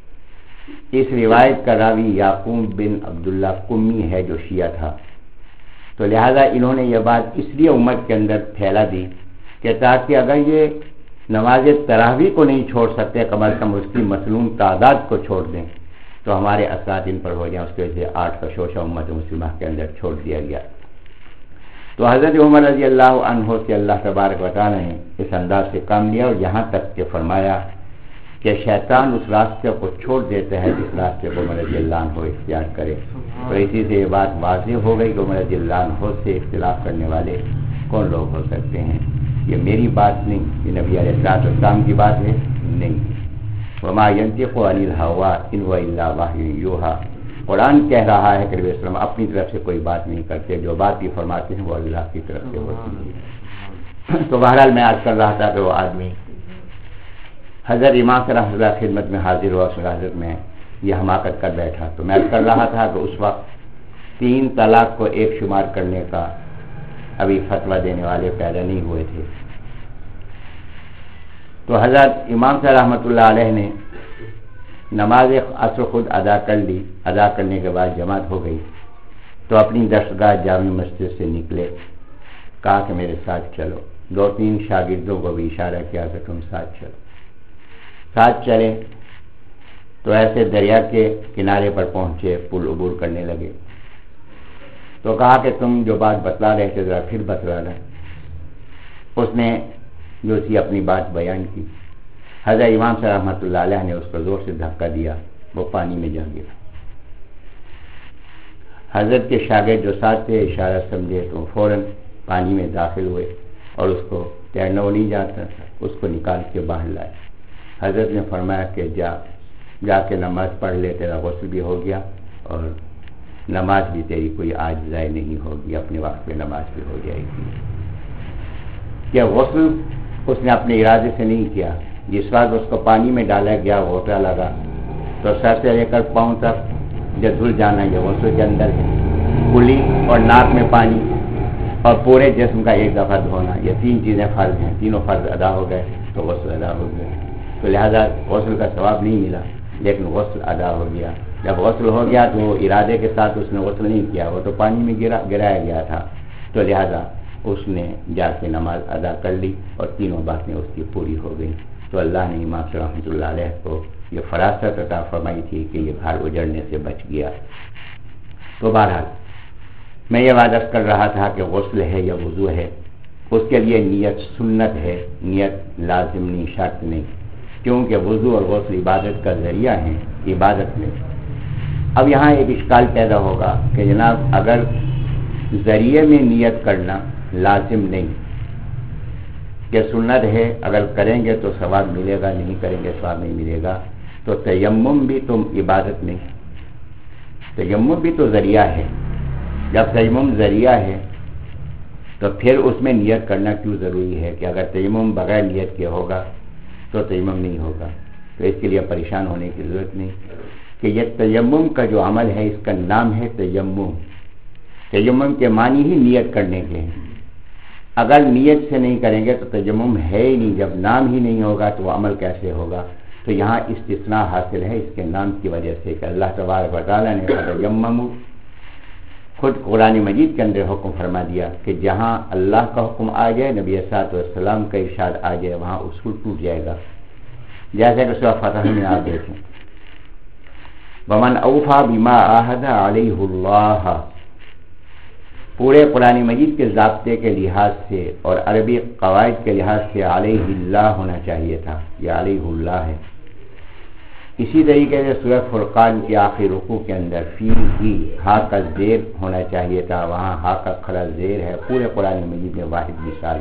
اس روایت کا راوی یعقوب بن عبداللہ قمی ہے جو شیعہ تھا. تو لہذا انہوں نے یہ بات اس لیے امت کے اندر پھیلا دی کہ تاکہ اگر یہ نماز تراویح کو نہیں چھوڑ سکتے کم از کم اس کی مصنون تعداد کو چھوڑ دیں تو ہمارے اثرات ان پر ہو جائیں. اس کی وجہ سے آٹھ کا شوشہ امت مسلمہ کے اندر چھوڑ دیا گیا. تو حضرت عمر رضی اللہ عنہ سے اللہ تبارک و تعالی نے اس انداز سے کام لیا اور یہاں تک کہ فرمایا کہ شیطان اس راستے کو چھوڑ دیتا ہے جس راستے کو عمر رضی اللہ عنہ اختیار کرے. تو اسی سے یہ بات واضح ہو گئی کہ عمر رضی اللہ عنہ سے اختلاف کرنے والے کون لوگ ہو سکتے ہیں. یہ میری بات نہیں، یہ نبی علیہ السلام کی بات ہے نہیں. وما ينطق عن الهوى ان هو الا وحی یوحى. قرآن کہہ رہا ہے کہ نبی صلی اللہ علیہ وسلم اپنی طرف سے کوئی بات نہیں کرتے، جو بات بھی فرماتے ہیں وہ اللہ کی طرف سے ہوتی ہے. تو بہرحال میں عرض کر رہا تھا کہ وہ آدمی حضرت امام سے رحمۃ اللہ خدمت میں حاضر ہوا، اس حضرت میں یہ حماقت کر بیٹھا. تو میں عرض کر رہا تھا کہ اس وقت تین طلاق کو ایک شمار کرنے کا ابھی فتویٰ دینے والے پیدا نہیں ہوئے تھے. تو حضرت امام صاحب رحمۃ اللہ علیہ نے نماز عصر خود ادا کر لی. ادا کرنے کے بعد جماعت ہو گئی تو اپنی درسگاہ جامع مسجد سے نکلے، کہا کہ میرے ساتھ چلو. دو تین شاگردوں کو بھی اشارہ کیا کہ تم ساتھ چلو. ساتھ چلے تو ایسے دریا کے کنارے پر پہنچے، پل عبور کرنے لگے. تو کہا کہ تم جو بات بتلا رہے تھے ذرا پھر بتلا رہے. اس نے جو سی اپنی بات بیان کی. حضرت امام صاحب رحمۃ اللہ علیہ نے اس کو زور سے دھکا دیا وہ پانی میں جا گرا۔ حضرت کے شاگرد جو ساتھ تھے اشارہ سمجھے تو فوراً پانی میں داخل ہوئے اور اس کو تیرنا وہ نہیں جاتا تھا، اس کو نکال کے باہر لائے۔ حضرت نے فرمایا کہ جا جا کے نماز پڑھ لے، تیرا غسل بھی ہو گیا اور نماز بھی تیری کوئی آج ضائع نہیں ہوگی، اپنے وقت میں نماز بھی ہو جائے گی۔ کیا غسل اس نے اپنے ارادے سے نہیں کیا، جس وقت اس کو پانی میں ڈالا گیا غوطہ لگا تو سر سے لے کر پاؤں تک جو دھل جانا یہ غسل کے اندر ہے، کلی اور ناک میں پانی اور پورے جسم کا ایک دفعہ دھونا، یہ تین چیزیں فرض ہیں، تینوں فرض ادا ہو گئے تو غسل ادا ہو گیا۔ تو لہذا غسل کا ثواب نہیں ملا لیکن غسل ادا ہو گیا۔ جب غسل ہو گیا تو ارادے کے ساتھ اس نے غسل نہیں کیا، وہ تو پانی میں گرا گرایا گیا تھا، تو لہذا اس نے جا کے نماز ادا کر لی اور تینوں باتیں اس کی پوری ہو گئیں۔ تو اللہ نے امام صاحب رحمۃ اللہ علیہ کو یہ فراست عطا فرمائی تھی کہ یہ گھر اجڑنے سے بچ گیا۔ تو بہرحال میں یہ وعدہ کر رہا تھا کہ غسل ہے یا وضو ہے اس کے لیے نیت سنت ہے، نیت لازم نہیں، شرط نہیں، کیونکہ وضو اور غسل عبادت کا ذریعہ ہیں عبادت میں۔ اب یہاں ایک اشکال پیدا ہوگا کہ جناب اگر ذریعے میں نیت کرنا لازم نہیں کہ سنت ہے، اگر کریں گے تو ثواب ملے گا، نہیں کریں گے ثواب نہیں ملے گا، تو تیمم بھی تم عبادت نہیں، تیمم بھی تو ذریعہ ہے۔ جب تیمم ذریعہ ہے تو پھر اس میں نیت کرنا کیوں ضروری ہے کہ اگر تیمم بغیر نیت کے ہوگا تو تیمم نہیں ہوگا؟ تو اس کے لیے پریشان ہونے کی ضرورت نہیں کہ یہ تیمم کا جو عمل ہے اس کا نام ہے تیمم۔ تیمم کے معنی ہی نیت کرنے کے ہیں، اگر نیت سے نہیں کریں گے تو تیمم ہے ہی نہیں، جب نام ہی نہیں ہوگا تو وہ عمل کیسے ہوگا؟ تو یہاں استثناء حاصل ہے اس کے نام کی وجہ سے کہ اللہ تبارک و تعالیٰ نے فتیمموا خود قرآن مجید کے اندر حکم فرما دیا کہ جہاں اللہ کا حکم آ جائے، نبی صلی اللہ علیہ وسلم کا ارشاد آ جائے، وہاں اصول ٹوٹ جائے گا۔ جیسے کہ سورہ فتح میں آپ دیکھیں وَمَنْ أَوْفَى بِمَا عَاهَدَ عَلَيْهُ اللَّهُ، پورے قرآن مجید کے ضابطے کے لحاظ سے اور عربی قواعد کے لحاظ سے علیہ اللہ ہونا چاہیے تھا، یہ علیہ اللہ ہے۔ اسی طریقے سے سورہ فرقان کے آخری رکوع کے اندر فی ہی ہا کا زیر ہونا چاہیے تھا، وہاں ہا کا کھڑا زیر ہے، پورے قرآن مجید میں واحد مثال۔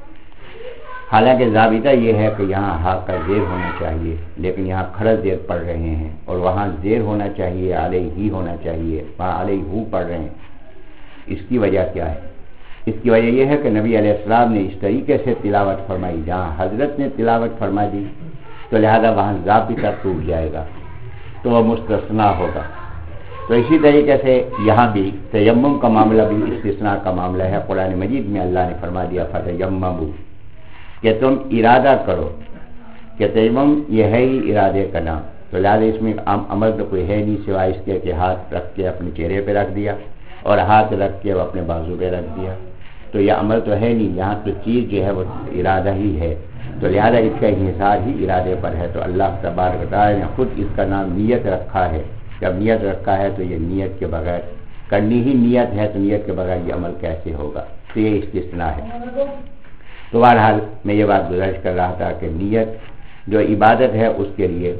حالانکہ ضابطہ یہ ہے کہ یہاں ہا کا زیر ہونا چاہیے لیکن یہاں کھڑا زیر پڑھ رہے ہیں، اور وہاں زیر ہونا چاہیے، علیہ ہی ہونا چاہیے، وہاں علیہ ہو پڑھ رہے ہیں۔ اس کی وجہ کیا ہے؟ اس کی وجہ یہ ہے کہ نبی علیہ السلام نے اس طریقے سے تلاوت فرمائی، جہاں حضرت نے تلاوت فرما دی تو لہذا وہاں ضابطہ ٹوٹ جائے گا تو وہ مستثنا ہوگا۔ تو اسی طریقے سے یہاں بھی تیمم کا معاملہ بھی استثناء کا معاملہ ہے۔ قرآن مجید میں اللہ نے فرما دیا فتیمموا کہ تم ارادہ کرو، کہ تیمم یہ ہے ہی ارادے کا نام، تو لہذا اس میں عمل تو کوئی ہے نہیں سوائے اس کے کہ ہاتھ رکھ کے اپنے چہرے پہ رکھ دیا اور ہاتھ رکھ کے اپنے بازو پہ رکھ دیا، تو یہ عمل تو ہے نہیں، یہاں تو چیز جو ہے وہ ارادہ ہی ہے، تو لہذا اس کا انحصار ہی ارادے پر ہے۔ تو اللہ تبارک و تعالیٰ نے خود اس کا نام نیت رکھا ہے، جب نیت رکھا ہے تو یہ نیت کے بغیر کرنی ہی نیت ہے، تو نیت کے بغیر یہ عمل کیسے ہوگا؟ تو یہ استثناء ہے۔ تو بہرحال میں یہ بات گزارش کر رہا تھا کہ نیت جو عبادت ہے اس کے لیے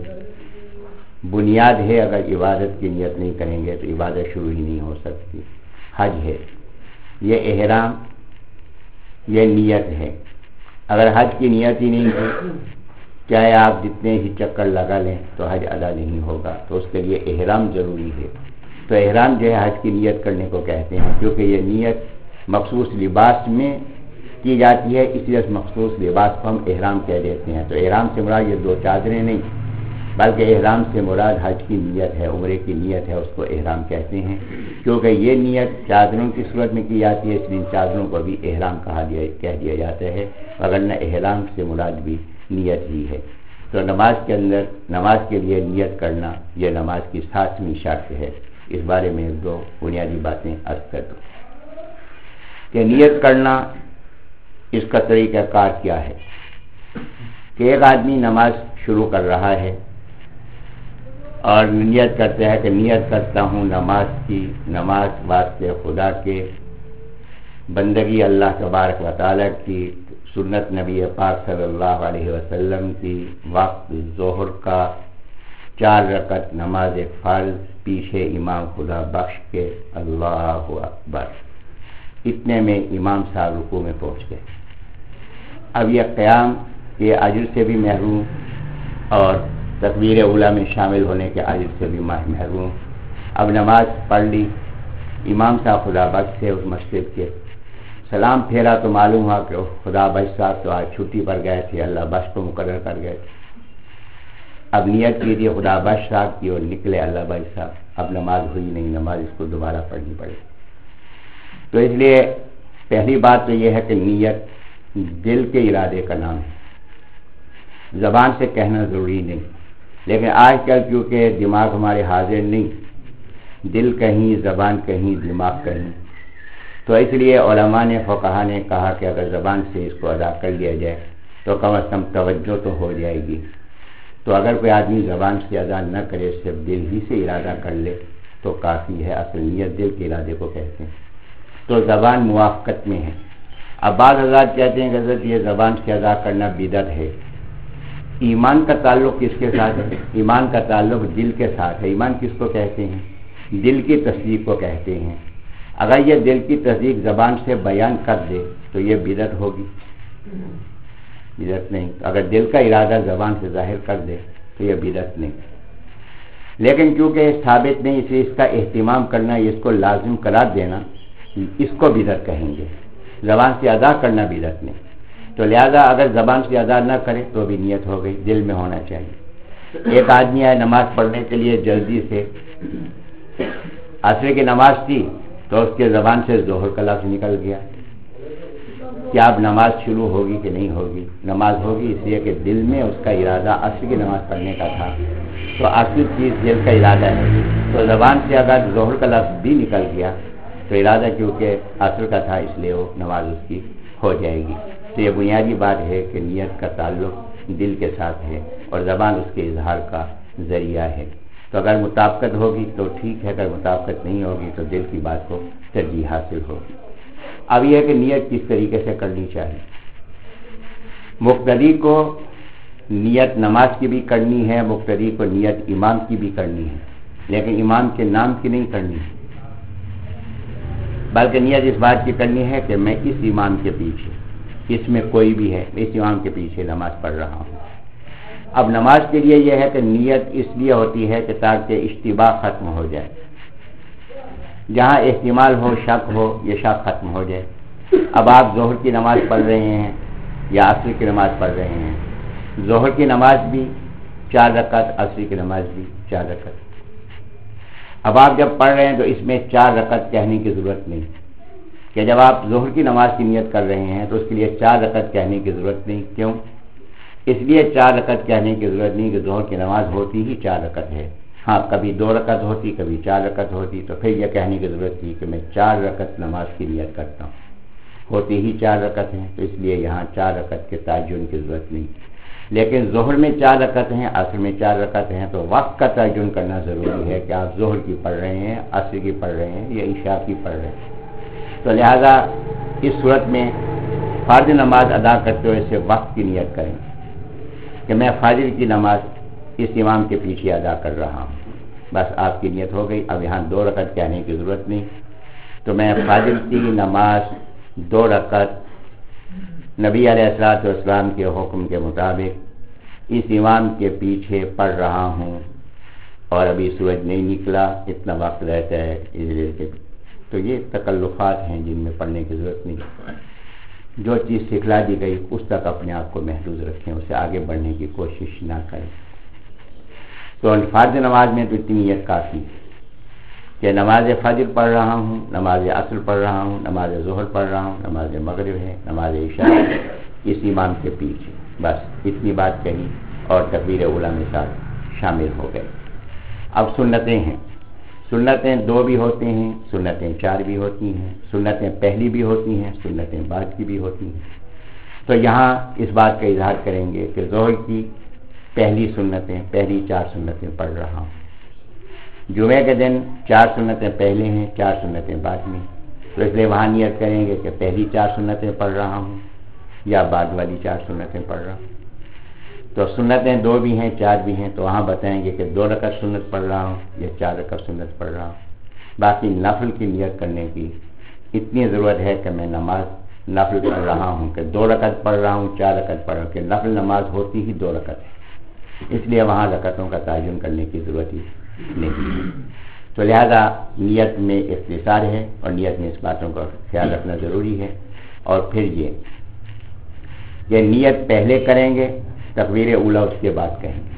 بنیاد ہے، اگر عبادت کی نیت نہیں کریں گے تو عبادت شروع ہی نہیں ہو سکتی۔ حج ہے، یہ احرام، یہ نیت ہے، اگر حج کی نیت ہی نہیں ہے چاہے آپ جتنے ہی چکر لگا لیں تو حج ادا نہیں ہوگا، تو اس کے لیے احرام ضروری ہے۔ تو احرام جو ہے حج کی نیت کرنے کو کہتے ہیں، کیونکہ یہ نیت مخصوص لباس میں کی جاتی ہے، اس لیے مخصوص لباس کو ہم احرام کہہ دیتے ہیں۔ تو احرام سے مراد یہ دو چادریں نہیں بلکہ احرام سے مراد حج کی نیت ہے، عمرے کی نیت ہے، اس کو احرام کہتے ہیں، کیونکہ یہ نیت چادروں کی صورت میں کی جاتی ہے، اس لیے چادروں کو بھی احرام کہا دیا کہہ دیا جاتا ہے، وگرنہ احرام سے مراد بھی نیت ہی ہے۔ تو نماز کے اندر نماز کے لیے نیت کرنا یہ نماز کی ساتویں شرط ہے۔ اس بارے میں ایک دو بنیادی باتیں عرض کر دوں کہ نیت کرنا اس کا طریقہ کار کیا ہے کہ ایک آدمی نماز شروع کر رہا ہے اور نیت کرتے ہیں کہ نیت کرتا ہوں نماز کی، نماز واسطے خدا کے، بندگی اللہ تبارک و تعالیٰ کی، سنت نبی پاک صلی اللہ علیہ وسلم کی، وقت ظہر کا، چار رکعت نماز فرض پیچھے امام خدا بخش کے اللہ اکبر، اتنے میں امام صاحب رکوع میں پہنچ گئے۔ اب یہ قیام کے اجر سے بھی محروم اور تکبیر اولیٰ میں شامل ہونے کے اجر سے بھی محروم۔ اب نماز پڑھ لی، امام صاحب خدا بخش سے اس مسجد کے، سلام پھیرا تو معلوم ہوا کہ خدا بخش صاحب تو آج چھٹی پر گئے تھے، اللہ بخش کو مقرر کر گئے تھے۔ اب نیت کی تھی خدا بخش صاحب کی اور نکلے اللہ بخش صاحب، اب نماز ہوئی نہیں، نماز اس کو دوبارہ پڑھنی پڑے۔ تو اس لیے پہلی بات تو یہ ہے کہ نیت دل کے ارادے کا نام ہے، زبان سے کہنا ضروری نہیں، لیکن آج کل کیونکہ دماغ ہمارے حاضر نہیں، دل کہیں زبان کہیں دماغ کہیں، تو اس لیے علماء نے فقہا نے کہا کہ اگر زبان سے اس کو ادا کر لیا جائے تو کم از کم توجہ تو ہو جائے گی۔ تو اگر کوئی آدمی زبان سے ادا نہ کرے، صرف دل ہی سے ارادہ کر لے تو کافی ہے۔ اصل نیت دل کے ارادے کو کہتے ہیں، تو زبان موافقت میں ہے۔ اب بعض حضرات کہتے ہیں کہ حضرت یہ زبان سے ادا کرنا بدعت ہے۔ ایمان کا تعلق کس کے ساتھ ہے؟ ایمان کا تعلق دل کے ساتھ ہے۔ ایمان کس کو کہتے ہیں؟ دل کی تصدیق کو کہتے ہیں۔ اگر یہ دل کی تصدیق زبان سے بیان کر دے تو یہ بدعت ہوگی؟ بدعت نہیں۔ اگر دل کا ارادہ زبان سے ظاہر کر دے تو یہ بدعت نہیں، لیکن کیونکہ ثابت نہیں، اس لیے اس کا اہتمام کرنا، اس کو لازم قرار دینا، اس کو بدعت کہیں گے۔ زبان سے ادا کرنا بدعت نہیں، تو لہذا اگر زبان سے ادا نہ کرے تو بھی نیت ہو گئی، دل میں ہونا چاہیے۔ ایک آدمی آئے نماز پڑھنے کے لیے جلدی سے، عصر کی نماز تھی تو اس کے زبان سے ظہر کا لفظ نکل گیا، کیا اب نماز شروع ہوگی کہ نہیں ہوگی؟ نماز ہوگی، اس لیے کہ دل میں اس کا ارادہ عصر کی نماز پڑھنے کا تھا، تو اصل چیز دل کا ارادہ ہے، تو زبان سے اگر ظہر کا لفظ بھی نکل گیا تو ارادہ کیونکہ عصر کا تھا، اس لیے وہ نماز اس کی ہو جائے گی۔ تو یہ بنیادی بات ہے کہ نیت کا تعلق دل کے ساتھ ہے اور زبان اس کے اظہار کا ذریعہ ہے۔ تو اگر مطابقت ہوگی تو ٹھیک ہے، اگر مطابقت نہیں ہوگی تو دل کی بات کو ترجیح حاصل ہوگی۔ اب یہ ہے کہ نیت کس طریقے سے کرنی چاہیے۔ مقتدی کو نیت نماز کی بھی کرنی ہے، مقتدی کو نیت امام کی بھی کرنی ہے، لیکن امام کے نام کی نہیں کرنی ہے، بلکہ نیت اس بات کی کرنی ہے کہ میں اس امام کے پیچھے، اس میں کوئی بھی ہے، اس امام کے پیچھے نماز پڑھ رہا ہوں۔ اب نماز کے لیے یہ ہے کہ نیت اس لیے ہوتی ہے کہ تاکہ اشتباہ ختم ہو جائے، جہاں احتمال ہو، شک ہو، یہ شک ختم ہو جائے۔ اب آپ ظہر کی نماز پڑھ رہے ہیں یا عصر کی نماز پڑھ رہے ہیں، ظہر کی نماز بھی چار رکعت، عصر کی نماز بھی چار رکعت۔ اب آپ جب پڑھ رہے ہیں تو اس میں چار رکعت کہنے کی ضرورت نہیں، کہ جب آپ ظہر کی نماز کی نیت کر رہے ہیں تو اس کے لیے چار رکعت کہنے کی ضرورت نہیں۔ کیوں؟ اس لیے چار رکعت کہنے کی ضرورت نہیں کہ ظہر کی نماز ہوتی ہی چار رکعت ہے۔ ہاں کبھی دو رکعت ہوتی، کبھی چار رکعت ہوتی، تو پھر یہ کہنے کی ضرورت تھی کہ میں چار رکعت نماز کی نیت کرتا ہوں، ہوتی ہی چار رکعت ہیں، تو اس لیے یہاں چار رکعت کے تعین کی ضرورت نہیں۔ لیکن ظہر میں چار رکعت ہیں، عصر میں چار رکعت ہیں، تو وقت کا تعین کرنا ضروری ہے کہ آپ ظہر کی پڑھ رہے ہیں، عصر کی پڑھ رہے ہیں یا عشاء کی پڑھ رہے ہیں۔ تو لہذا اس صورت میں فرض نماز ادا کرتے ہوئے سے وقت کی نیت کریں کہ میں فجر کی نماز اس امام کے پیچھے ادا کر رہا ہوں، بس آپ کی نیت ہو گئی۔ اب یہاں دو رکعت کہنے کی ضرورت نہیں، تو میں فجر کی نماز دو رکعت نبی علیہ الصلوۃ والسلام کے حکم کے مطابق اس امام کے پیچھے پڑھ رہا ہوں، اور ابھی سورج نہیں نکلا، اتنا وقت رہتا ہے اس لیے کہ، تو یہ تکلفات ہیں جن میں پڑھنے کی ضرورت نہیں۔ جو چیز سکھلا دی گئی اس تک اپنے آپ کو محدود رکھیں، اسے آگے بڑھنے کی کوشش نہ کریں۔ تو فرض نماز میں تو اتنی نیت کافی کہ نماز فجر پڑھ رہا ہوں، نماز عصر پڑھ رہا ہوں، نماز ظہر پڑھ رہا ہوں، نماز مغرب ہے، نماز عشاء ہے، اس امام کے پیچھے، بس اتنی بات کہی اور تکبیر اولیٰ میں ساتھ شامل ہو گئے۔ اب سنتیں ہیں، سنتیں دو بھی ہوتے ہیں، سنتیں چار بھی ہوتی ہیں، سنتیں پہلی بھی ہوتی ہیں، سنتیں بعد کی بھی ہوتی ہیں۔ تو یہاں اس بات کا اظہار کریں گے کہ ظہر کی پہلی سنتیں، پہلی چار سنتیں پڑھ رہا ہوں، جمعے کے دن چار سنتیں پہلے ہیں، چار سنتیں بعد میں، تو اس لیے وہاں نیت کریں گے کہ پہلی چار سنتیں پڑھ رہا ہوں یا بعد والی چار سنتیں پڑھ رہا ہوں۔ تو سنتیں دو بھی ہیں چار بھی ہیں، تو وہاں بتائیں گے کہ دو رکعت سنت پڑھ رہا ہوں یا چار رکعت سنت پڑھ رہا ہوں۔ باقی نفل کی نیت کرنے کی اتنی ضرورت ہے کہ میں نماز نفل پڑھ رہا ہوں کہ دو رکعت پڑھ رہا ہوں چار رکعت پڑھ رہا ہوں، کہ نفل نماز ہوتی ہی دو رکعت ہے، اس لیے وہاں رکعتوں کا تعین کرنے کی ضرورت ہی نہیں ہے۔ تو لہذا نیت میں اختصار ہے اور نیت میں اس باتوں کا خیال رکھنا ضروری ہے۔ اور پھر یہ کہ نیت پہلے کریں گے، تکبیر اولیٰ اس کے بعد کہیں گے۔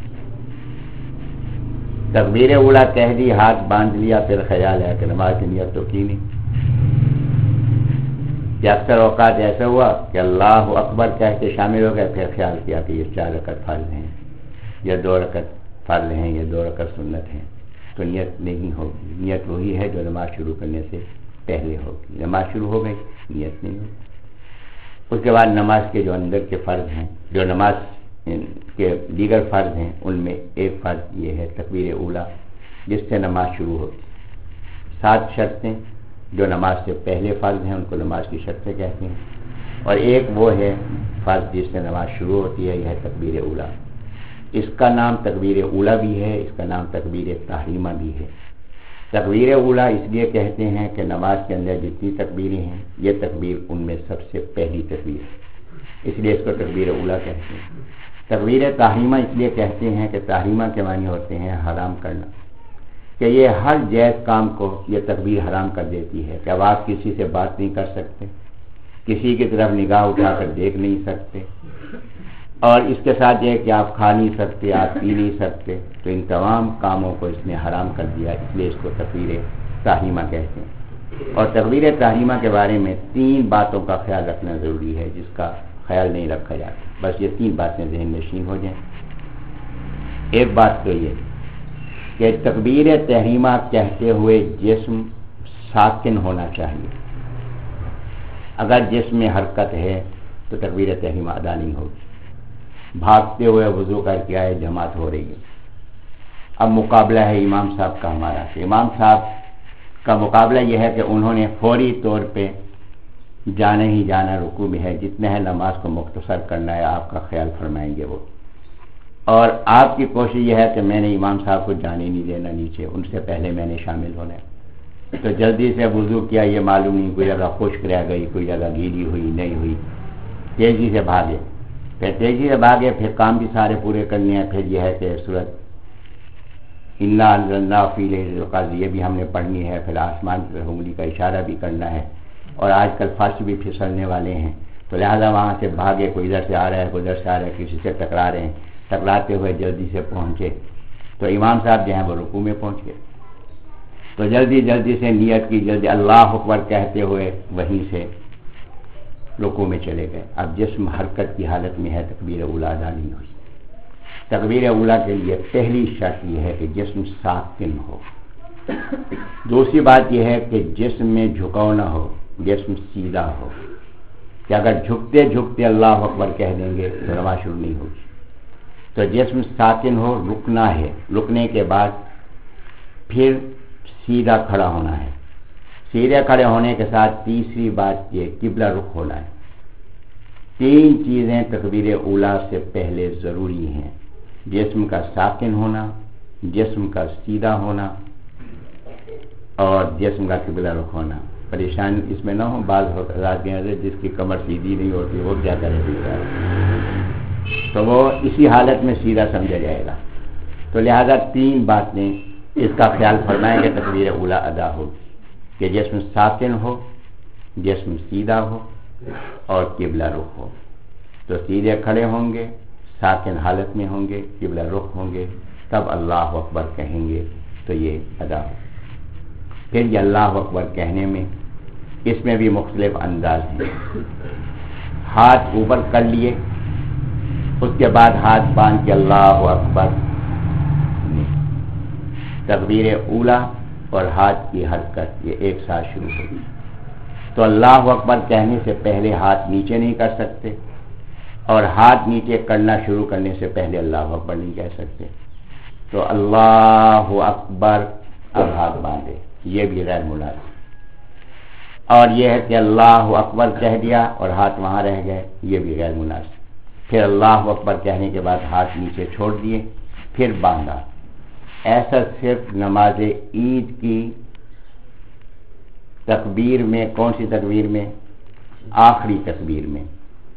تکبیر اولیٰ کہہ دی، ہاتھ باندھ لیا، پھر خیال ہے کہ نماز کی نیت تو کی نہیں، کہ اکثر اوقات ایسا ہوا کہ اللہ اکبر کہہ کے شامل ہو گئے، پھر خیال کیا کہ یہ چار رکعت فرض ہیں یا دو رکعت فرض ہیں یا دو رکعت سنت ہیں، تو نیت نہیں ہوگی۔ نیت وہی ہے جو نماز شروع کرنے سے پہلے ہوگی۔ نماز شروع ہو گئی، نیت نہیں ہوگی۔ اس کے بعد نماز کے جو اندر کے فرض ہیں، جو نماز کے دیگر فرض ہیں، ان میں ایک فرض یہ ہے تکبیر اولیٰ، جس سے نماز شروع ہوتی ہے۔ سات شرطیں جو نماز سے پہلے فرض ہیں ان کو نماز کی شرطیں کہتے ہیں، اور ایک وہ ہے فرض جس سے نماز شروع ہوتی ہے، یہ ہے تکبیر اولیٰ۔ اس کا نام تکبیر اولیٰ بھی ہے، اس کا نام تکبیر تحریمہ بھی ہے۔ تکبیر اولیٰ اس لیے کہتے ہیں کہ نماز کے اندر جتنی تکبیریں ہیں، یہ تکبیر ان میں سب سے پہلی تکبیر ہے، اس لیے اس کو تکبیر اولیٰ کہتے ہیں۔ تکبیر تحریمہ اس لیے کہتے ہیں کہ تحریمہ کے معنی ہوتے ہیں حرام کرنا، کہ یہ ہر جائز کام کو یہ تکبیر حرام کر دیتی ہے، کہ اب آپ کسی سے بات نہیں کر سکتے، کسی کی طرف نگاہ اٹھا کر دیکھ نہیں سکتے، اور اس کے ساتھ یہ کہ آپ کھا نہیں سکتے، آپ پی نہیں سکتے، تو ان تمام کاموں کو اس نے حرام کر دیا، اس لیے اس کو تکبیر تحریمہ کہتے ہیں۔ اور تکبیر تحریمہ کے بارے میں تین باتوں کا خیال رکھنا ضروری ہے، جس کا خیال نہیں رکھا جاتا۔ بس یہ تین باتیں ذہن نشین ہو جائیں۔ ایک بات تو یہ کہ تکبیر تحریمہ کہتے ہوئے جسم ساکن ہونا چاہیے۔ اگر جسم میں حرکت ہے تو تکبیر تحریمہ ادا نہیں ہوگی۔ بھاگتے ہوئے وضو کر کے آئے، جماعت ہو رہی ہے، اب مقابلہ ہے امام صاحب کا ہمارا، کہ امام صاحب کا مقابلہ یہ ہے کہ انہوں نے فوری طور پہ جانا ہی جانا رکوع میں ہے، جتنا ہے نماز کو مختصر کرنا ہے، آپ کا خیال فرمائیں گے وہ، اور آپ کی کوشش یہ ہے کہ میں نے امام صاحب کو جانے نہیں دینا نیچے، ان سے پہلے میں نے شامل ہونا ہے، تو جلدی سے وضو کیا، یہ معلوم نہیں کوئی جگہ خشک رہ گئی، کوئی جگہ گیلی ہوئی نہیں ہوئی، تیزی سے بھاگے، پھر تیزی سے بھاگے، پھر کام بھی سارے پورے کرنے ہیں، پھر یہ ہے کہ صورت انا انزلنا فی لیلۃ القدر یہ بھی ہم نے پڑھنی ہے، پھر آسمان کی انگلی کا اشارہ بھی کرنا ہے، اور آج کل فرش بھی پھسلنے والے ہیں، تو لہذا وہاں سے بھاگے، کوئی ادھر سے آ رہا ہے کوئی ادھر سے آ رہا ہے، کسی سے ٹکرا رہے ہیں، ٹکراتے ہوئے جلدی سے پہنچے، تو امام صاحب جو ہیں وہ رکوع میں پہنچ گئے، تو جلدی جلدی سے نیت کی، جلدی اللہ اکبر کہتے ہوئے وہیں سے رکوع میں چلے گئے۔ اب جسم حرکت کی حالت میں ہے، تکبیر اولیٰ ادا نہیں ہوئی۔ تکبیر اولیٰ کے لیے پہلی شرط یہ ہے کہ جسم ساکن ہو۔ دوسری بات یہ ہے کہ جسم میں جھکاؤ نہ ہو، جسم سیدھا ہو، کہ اگر جھکتے جھکتے اللہ اکبر کہہ دیں گے تو نماز شروع نہیں ہوگی۔ تو جسم ساکن ہو، رکنا ہے، رکنے کے بعد پھر سیدھا کھڑا ہونا ہے، سیدھے کھڑے ہونے کے ساتھ تیسری بات یہ قبلہ رخ ہونا ہے۔ تین چیزیں تکبیر اولیٰ سے پہلے ضروری ہیں، جسم کا ساکن ہونا، جسم کا سیدھا ہونا، اور جسم کا قبلہ رخ ہونا۔ پریشان اس میں نہ ہو، بعض حضرات کے نظر جس کی کمر سیدھی نہیں ہوتی وہ کیا کرے گا، تو وہ اسی حالت میں سیدھا سمجھا جائے گا، تو لہذا تین باتیں اس کا خیال فرمائیں کہ تکبیر اولیٰ ادا ہوگی، کہ جسم ساکن ہو، جسم سیدھا ہو، اور قبلہ رخ ہو۔ تو سیدھے کھڑے ہوں گے، ساکن حالت میں ہوں گے، قبلہ رخ ہوں گے، تب اللہ اکبر کہیں گے تو یہ ادا ہو۔ پھر یہ اللہ اکبر کہنے میں اس میں بھی مختلف انداز ہیں۔ ہاتھ اوپر کر لیے، اس کے بعد ہاتھ باندھ کے اللہ اکبر، تکبیر اولیٰ اور ہاتھ کی حرکت یہ ایک ساتھ شروع ہوگی۔ تو اللہ اکبر کہنے سے پہلے ہاتھ نیچے نہیں کر سکتے، اور ہاتھ نیچے کرنا شروع کرنے سے پہلے اللہ اکبر نہیں کہہ سکتے۔ تو اللہ اکبر اب ہاتھ باندھے، یہ بھی غیر مناسب۔ اور یہ ہے کہ اللہ اکبر کہہ دیا اور ہاتھ وہاں رہ گئے، یہ بھی غیر مناسب۔ پھر اللہ اکبر کہنے کے بعد ہاتھ نیچے چھوڑ دیے، پھر باندھا۔ ایسا صرف نماز عید کی تکبیر میں، کون سی تکبیر میں؟ آخری تکبیر میں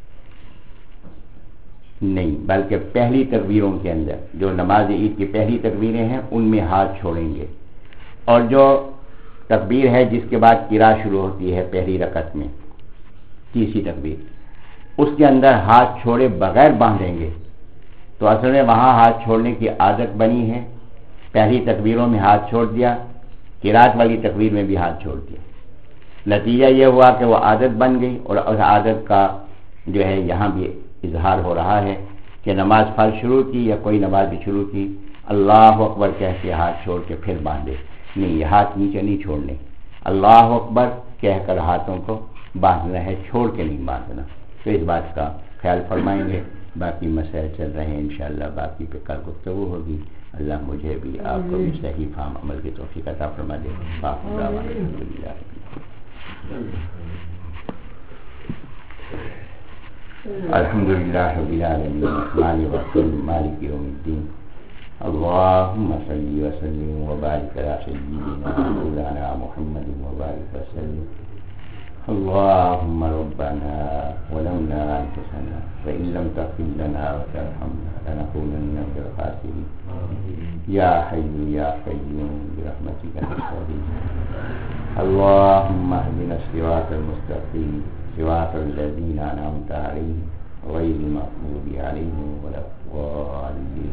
نہیں، بلکہ پہلی تکبیروں کے اندر، جو نماز عید کی پہلی تکبیریں ہیں ان میں ہاتھ چھوڑیں گے، اور جو تکبیر ہے جس کے بعد قراءت شروع ہوتی ہے پہلی رکعت میں، تیسری تکبیر، اس کے اندر ہاتھ چھوڑے بغیر باندھیں گے۔ تو اصل میں وہاں ہاتھ چھوڑنے کی عادت بنی ہے، پہلی تکبیروں میں ہاتھ چھوڑ دیا، قراءت والی تکبیر میں بھی ہاتھ چھوڑ دیا۔ نتیجہ یہ ہوا کہ وہ عادت بن گئی، اور اس عادت کا جو ہے یہاں بھی اظہار ہو رہا ہے کہ نماز فرض شروع کی یا کوئی نماز بھی شروع کی، اللہ اکبر کہہ کے ہاتھ چھوڑ کے پھر باندھے، نہیں، یہ ہاتھ نیچے نہیں چھوڑنے، اللہ اکبر کہہ کر ہاتھوں کو باندھنا ہے، چھوڑ کے نہیں باندھنا۔ تو اس بات کا خیال فرمائیں گے۔ باقی مسائل چل رہے ہیں، انشاءاللہ باقی پہ کل گفتگو ہوگی۔ اللہ مجھے بھی آپ کو بھی صحیح فہم عمل کی توفیق عطا فرما دے۔ الحمد للہ رب العالمین الرحمن الرحیم مالک یوم الدین اللہم صلی وسلم وبارک علی سیدنا مولانا محمد وبارک وسلم اللہم ربنا ظلمنا انفسنا وإن لم تغفر لنا وترحمنا لنكونن من الخاسرین یا حی یا قیوم برحمتک نستغیث اللہم اهدنا الصراط المستقیم صراط الذین انعمت علیہم غیر المغضوب علیہم ولا الضالین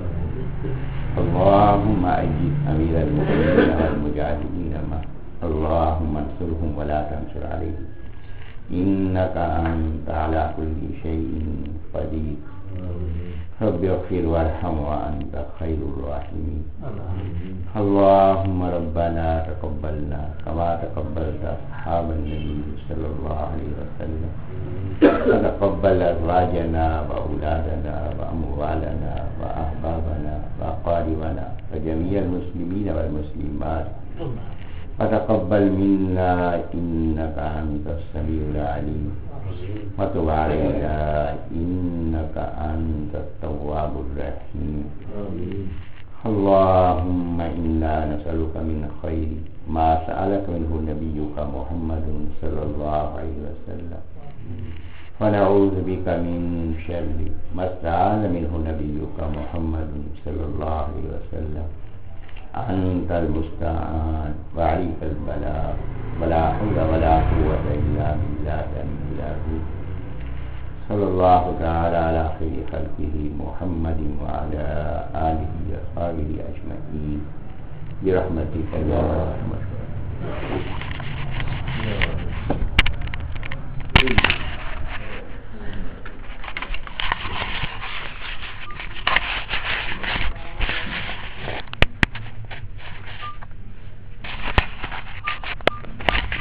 اللہم اجب امیر المؤمنین والمجاہدین معه اللہم انصرهم ولا تنصر علیہم انک انت علی کل شیء قدیر رب اغفر وارحم وانت خیر الراحمین اللہم ربنا تقبلنا کما تقبلت اصحاب النبی صلی اللہ علیہ وسلم وتقبل ازواجنا واولادنا واموالنا واحبابنا واقاربنا وجميع المسلمین والمسلمات وتقبل منا انك انت السميع العليم وتب علينا انك انت التواب الرحيم اللهم انا نسألك من خير ما سألك منه نبيك محمد صلى الله عليه وسلم ونعوذ بك من شر ما استعاذ منه نبيك محمد صلى الله عليه وسلم أنت المستعان وعليك البلاغ ولا حول ولا قوة إلا بالله العلي العظيم صلى الله تعالى على خير خلقه محمد وعلى آله وصحبه أجمعين برحمتك يا أرحم الراحمين.